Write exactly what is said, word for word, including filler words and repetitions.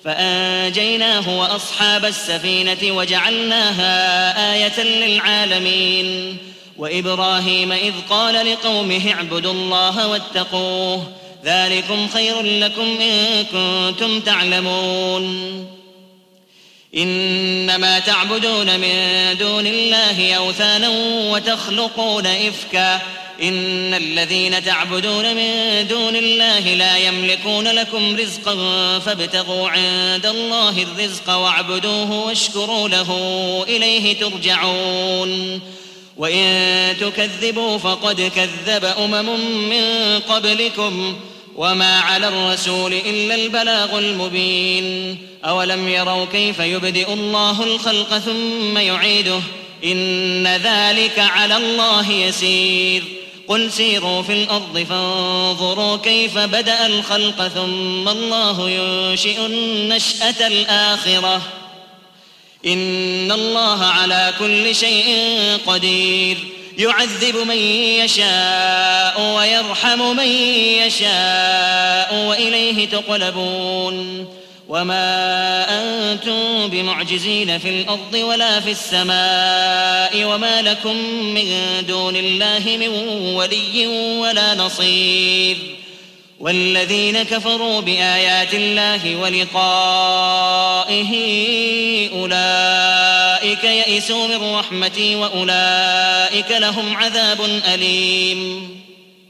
فأنجيناه وأصحاب السفينة وجعلناها آية للعالمين. وإبراهيم إذ قال لقومه اعبدوا الله واتقوه ذلكم خير لكم إن كنتم تعلمون. إنما تعبدون من دون الله أوثانا وتخلقون إفكا إن الذين تعبدون من دون الله لا يملكون لكم رزقا فابتغوا عند الله الرزق واعبدوه واشكروا له إليه ترجعون. وإن تكذبوا فقد كذب أمم من قبلكم وما على الرسول إلا البلاغ المبين. أولم يروا كيف يبدئ الله الخلق ثم يعيده إن ذلك على الله يسير. قل سيروا في الأرض فانظروا كيف بدأ الخلق ثم الله ينشئ النشأة الآخرة إن الله على كل شيء قدير. يعذب من يشاء ويرحم من يشاء وإليه تقلبون. وما أنتم بمعجزين في الأرض ولا في السماء وما لكم من دون الله من ولي ولا نصير. والذين كفروا بآيات الله ولقائه أولئك يئسوا من رحمتي وأولئك لهم عذاب أليم.